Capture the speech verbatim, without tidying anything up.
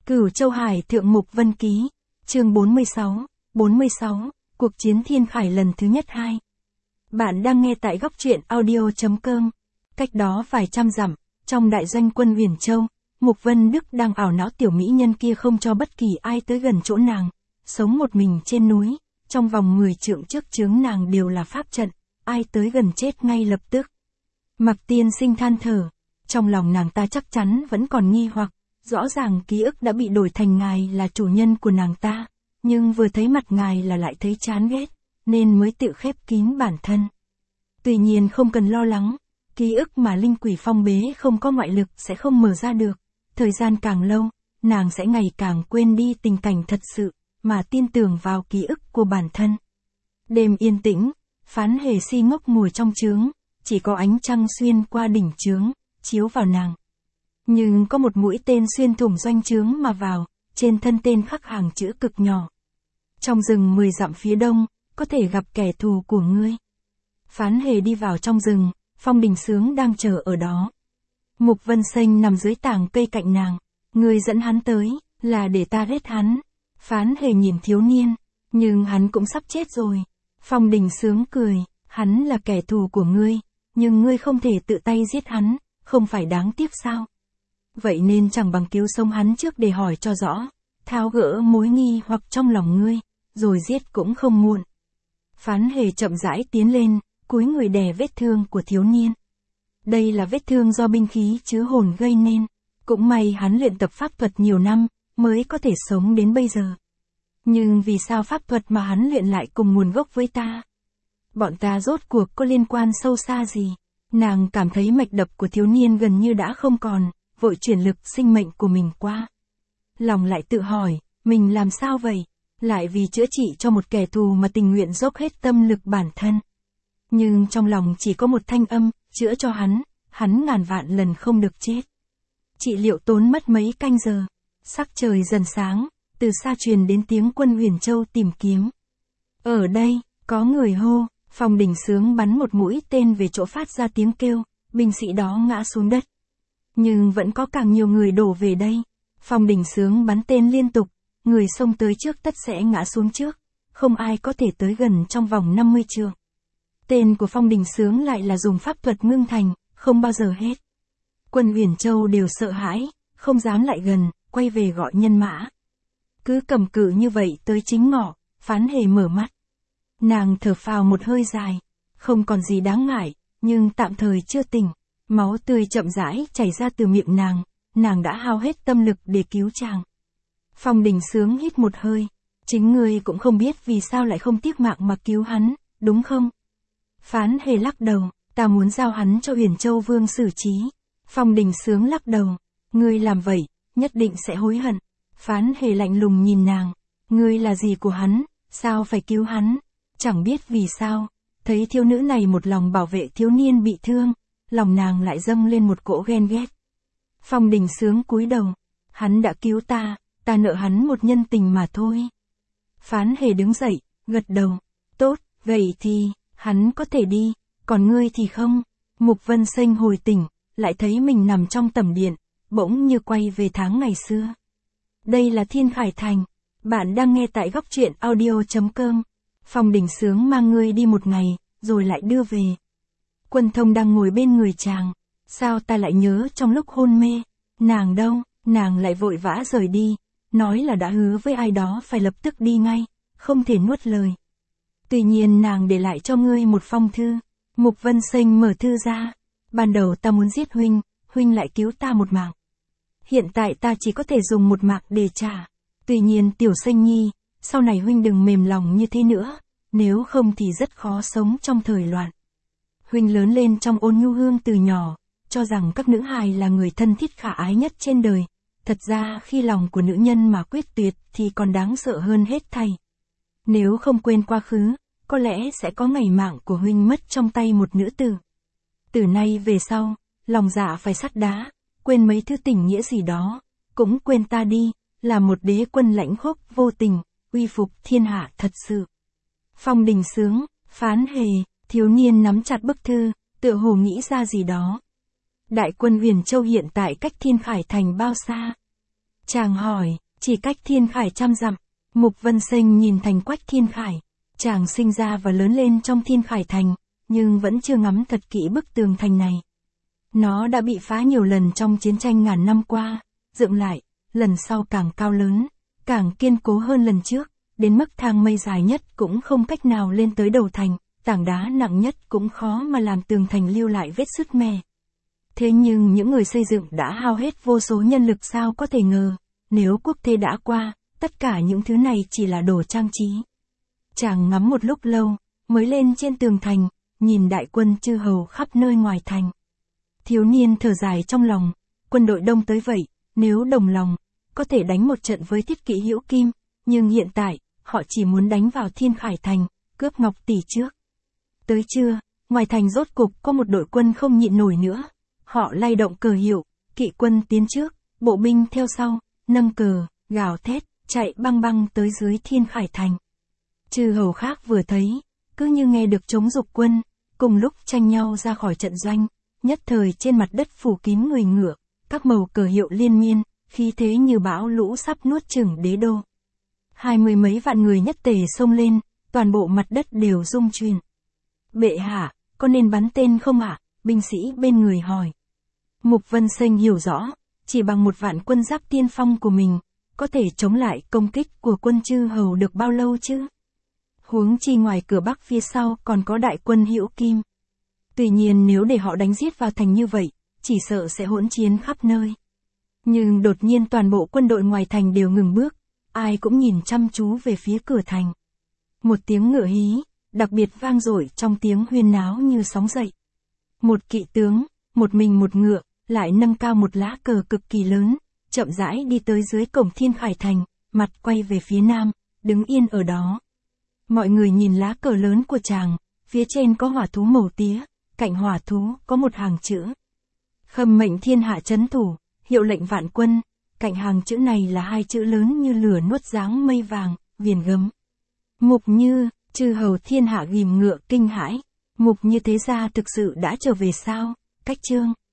Cửu Châu Hải Thượng Mục Vân Ký, chương bốn mươi sáu, bốn mươi sáu, cuộc chiến Thiên Khải lần thứ nhất hai. Bạn đang nghe tại góc truyện audio chấm com. Cách đó vài trăm dặm, trong đại doanh quân Huyền Châu, Mục Vân Đức đang ảo não tiểu mỹ nhân kia không cho bất kỳ ai tới gần chỗ nàng, sống một mình trên núi, trong vòng mười trượng trước chướng nàng đều là pháp trận, ai tới gần chết ngay lập tức. Mặc Tiên Sinh than thở, trong lòng nàng ta chắc chắn vẫn còn nghi hoặc, rõ ràng ký ức đã bị đổi thành ngài là chủ nhân của nàng ta, nhưng vừa thấy mặt ngài là lại thấy chán ghét, nên mới tự khép kín bản thân. Tuy nhiên không cần lo lắng, ký ức mà linh quỷ phong bế không có ngoại lực sẽ không mở ra được, thời gian càng lâu, nàng sẽ ngày càng quên đi tình cảnh thật sự, mà tin tưởng vào ký ức của bản thân. Đêm yên tĩnh, Phán Hề si ngốc ngồi trong trướng, chỉ có ánh trăng xuyên qua đỉnh trướng, chiếu vào nàng. Nhưng có một mũi tên xuyên thủng doanh trướng mà vào, trên thân tên khắc hàng chữ cực nhỏ. Trong rừng mười dặm phía đông, có thể gặp kẻ thù của ngươi. Phán Hề đi vào trong rừng, Phong Đình Sướng đang chờ ở đó. Mục Vân Xanh nằm dưới tảng cây cạnh nàng, ngươi dẫn hắn tới, là để ta giết hắn. Phán Hề nhìn thiếu niên, nhưng hắn cũng sắp chết rồi. Phong Đình Sướng cười, hắn là kẻ thù của ngươi, nhưng ngươi không thể tự tay giết hắn, không phải đáng tiếc sao? Vậy nên chẳng bằng cứu sống hắn trước để hỏi cho rõ, tháo gỡ mối nghi hoặc trong lòng ngươi, rồi giết cũng không muộn. Phán Hề chậm rãi tiến lên, cúi người đè vết thương của thiếu niên. Đây là vết thương do binh khí chứa hồn gây nên, cũng may hắn luyện tập pháp thuật nhiều năm, mới có thể sống đến bây giờ. Nhưng vì sao pháp thuật mà hắn luyện lại cùng nguồn gốc với ta? Bọn ta rốt cuộc có liên quan sâu xa gì? Nàng cảm thấy mạch đập của thiếu niên gần như đã không còn, vội chuyển lực sinh mệnh của mình qua. Lòng lại tự hỏi, mình làm sao vậy? Lại vì chữa trị cho một kẻ thù mà tình nguyện dốc hết tâm lực bản thân. Nhưng trong lòng chỉ có một thanh âm, chữa cho hắn, hắn ngàn vạn lần không được chết. Trị liệu tốn mất mấy canh giờ, sắc trời dần sáng, từ xa truyền đến tiếng quân Huyền Châu tìm kiếm. Ở đây, có người hô, Phong Đình Sướng bắn một mũi tên về chỗ phát ra tiếng kêu, binh sĩ đó ngã xuống đất. Nhưng vẫn có càng nhiều người đổ về đây. Phong Đình Sướng bắn tên liên tục, người xông tới trước tất sẽ ngã xuống trước, không ai có thể tới gần trong vòng năm mươi trượng. Tên của Phong Đình Sướng lại là dùng pháp thuật ngưng thành, không bao giờ hết. Quân Huyền Châu đều sợ hãi, không dám lại gần, quay về gọi nhân mã. Cứ cầm cự như vậy tới chính ngọ, Phán Hề mở mắt. Nàng thở phào một hơi dài, không còn gì đáng ngại, nhưng tạm thời chưa tỉnh. Máu tươi chậm rãi chảy ra từ miệng nàng, nàng đã hao hết tâm lực để cứu chàng. Phong Đình Sướng hít một hơi, chính ngươi cũng không biết vì sao lại không tiếc mạng mà cứu hắn, đúng không? Phán Hề lắc đầu, ta muốn giao hắn cho Huyền Châu Vương xử trí. Phong Đình Sướng lắc đầu, ngươi làm vậy, nhất định sẽ hối hận. Phán Hề lạnh lùng nhìn nàng, ngươi là gì của hắn, sao phải cứu hắn? Chẳng biết vì sao, thấy thiếu nữ này một lòng bảo vệ thiếu niên bị thương, lòng nàng lại dâng lên một cỗ ghen ghét. Phong Đình Sướng cúi đầu, hắn đã cứu ta, ta nợ hắn một nhân tình mà thôi. Phán Hề đứng dậy, gật đầu, tốt, vậy thì, hắn có thể đi, còn ngươi thì không. Mục Vân Xanh hồi tỉnh, lại thấy mình nằm trong tẩm điện, bỗng như quay về tháng ngày xưa. Đây là Thiên Khải Thành, bạn đang nghe tại góc truyện audio chấm com. Phong Đình Sướng mang ngươi đi một ngày, rồi lại đưa về. Quân Thông đang ngồi bên người chàng, sao ta lại nhớ trong lúc hôn mê, nàng đâu, nàng lại vội vã rời đi, nói là đã hứa với ai đó phải lập tức đi ngay, không thể nuốt lời. Tuy nhiên nàng để lại cho ngươi một phong thư. Mục Vân Xanh mở thư ra, ban đầu ta muốn giết huynh, huynh lại cứu ta một mạng. Hiện tại ta chỉ có thể dùng một mạng để trả. Tuy nhiên Tiểu Xanh Nhi, sau này huynh đừng mềm lòng như thế nữa, nếu không thì rất khó sống trong thời loạn. Huynh lớn lên trong ôn nhu hương từ nhỏ, cho rằng các nữ hài là người thân thiết khả ái nhất trên đời. Thật ra khi lòng của nữ nhân mà quyết tuyệt thì còn đáng sợ hơn hết thảy. Nếu không quên quá khứ, có lẽ sẽ có ngày mạng của huynh mất trong tay một nữ tử. Từ nay về sau, lòng dạ phải sắt đá, quên mấy thứ tình nghĩa gì đó, cũng quên ta đi, là một đế quân lãnh khốc vô tình, uy phục thiên hạ thật sự. Phong Đình Sướng, Phán Hề, thiếu niên nắm chặt bức thư, tựa hồ nghĩ ra gì đó. Đại quân Huyền Châu hiện tại cách Thiên Khải Thành bao xa? Chàng hỏi, chỉ cách Thiên Khải trăm dặm. Mục Vân Sinh nhìn thành quách Thiên Khải. Chàng sinh ra và lớn lên trong Thiên Khải thành, nhưng vẫn chưa ngắm thật kỹ bức tường thành này. Nó đã bị phá nhiều lần trong chiến tranh ngàn năm qua, dựng lại, lần sau càng cao lớn, càng kiên cố hơn lần trước, đến mức thang mây dài nhất cũng không cách nào lên tới đầu thành, tảng đá nặng nhất cũng khó mà làm tường thành lưu lại vết sứt mẻ. Thế nhưng những người xây dựng đã hao hết vô số nhân lực, sao có thể ngờ, nếu quốc thế đã qua, tất cả những thứ này chỉ là đồ trang trí. Chàng ngắm một lúc lâu, mới lên trên tường thành, nhìn đại quân chư hầu khắp nơi ngoài thành. Thiếu niên thở dài trong lòng, quân đội đông tới vậy, nếu đồng lòng, có thể đánh một trận với Thiết Kỵ Hữu Kim, nhưng hiện tại, họ chỉ muốn đánh vào Thiên Khải thành, cướp ngọc tỷ trước. Tới trưa, ngoài thành rốt cục có một đội quân không nhịn nổi nữa, họ lay động cờ hiệu, kỵ quân tiến trước, bộ binh theo sau, nâng cờ, gào thét, chạy băng băng tới dưới Thiên Khải thành. Chư hầu khác vừa thấy, cứ như nghe được trống dục quân, cùng lúc tranh nhau ra khỏi trận doanh, nhất thời trên mặt đất phủ kín người ngựa, các màu cờ hiệu liên miên, khí thế như bão lũ sắp nuốt chửng đế đô. Hai mươi mấy vạn người nhất tề xông lên, toàn bộ mặt đất đều rung chuyển. Bệ hạ, có nên bắn tên không ạ? Binh sĩ bên người hỏi. Mục Vân Sinh hiểu rõ, chỉ bằng một vạn quân giáp tiên phong của mình, có thể chống lại công kích của quân chư hầu được bao lâu chứ? Huống chi ngoài cửa bắc phía sau còn có đại quân Hữu Kim. Tuy nhiên nếu để họ đánh giết vào thành như vậy, chỉ sợ sẽ hỗn chiến khắp nơi. Nhưng đột nhiên toàn bộ quân đội ngoài thành đều ngừng bước, ai cũng nhìn chăm chú về phía cửa thành. Một tiếng ngựa hí, đặc biệt vang dội trong tiếng huyên náo như sóng dậy. Một kỵ tướng, một mình một ngựa, lại nâng cao một lá cờ cực kỳ lớn, chậm rãi đi tới dưới cổng Thiên Khải thành, mặt quay về phía nam, đứng yên ở đó. Mọi người nhìn lá cờ lớn của chàng, phía trên có hỏa thú màu tía, cạnh hỏa thú có một hàng chữ. Khâm mệnh thiên hạ trấn thủ, hiệu lệnh vạn quân, cạnh hàng chữ này là hai chữ lớn như lửa nuốt dáng mây vàng, viền gấm. Mục Như, chư hầu thiên hạ ghìm ngựa kinh hãi, Mục Như thế gia thực sự đã trở về sao? Cách chương